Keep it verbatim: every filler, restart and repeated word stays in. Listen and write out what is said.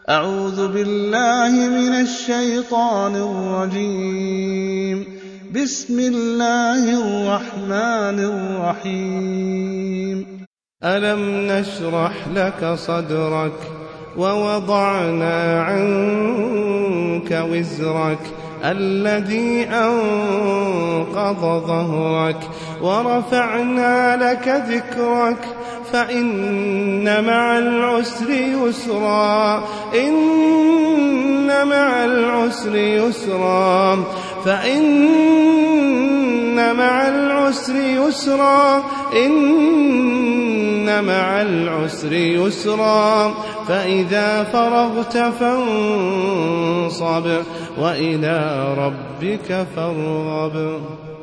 أعوذ بالله من الشيطان الرجيم. بسم الله الرحمن الرحيم. ألم نشرح لك صدرك ووضعنا عنك وزرك الذي أنقض ظهرك ورفعنا لك ذكرك فإن مع العسر يسرا إن مع العسر يسرا فإن مع العسر يسرا إن مع العسر يسرا فإذا فرغت فانصب وإلى ربك فارغب.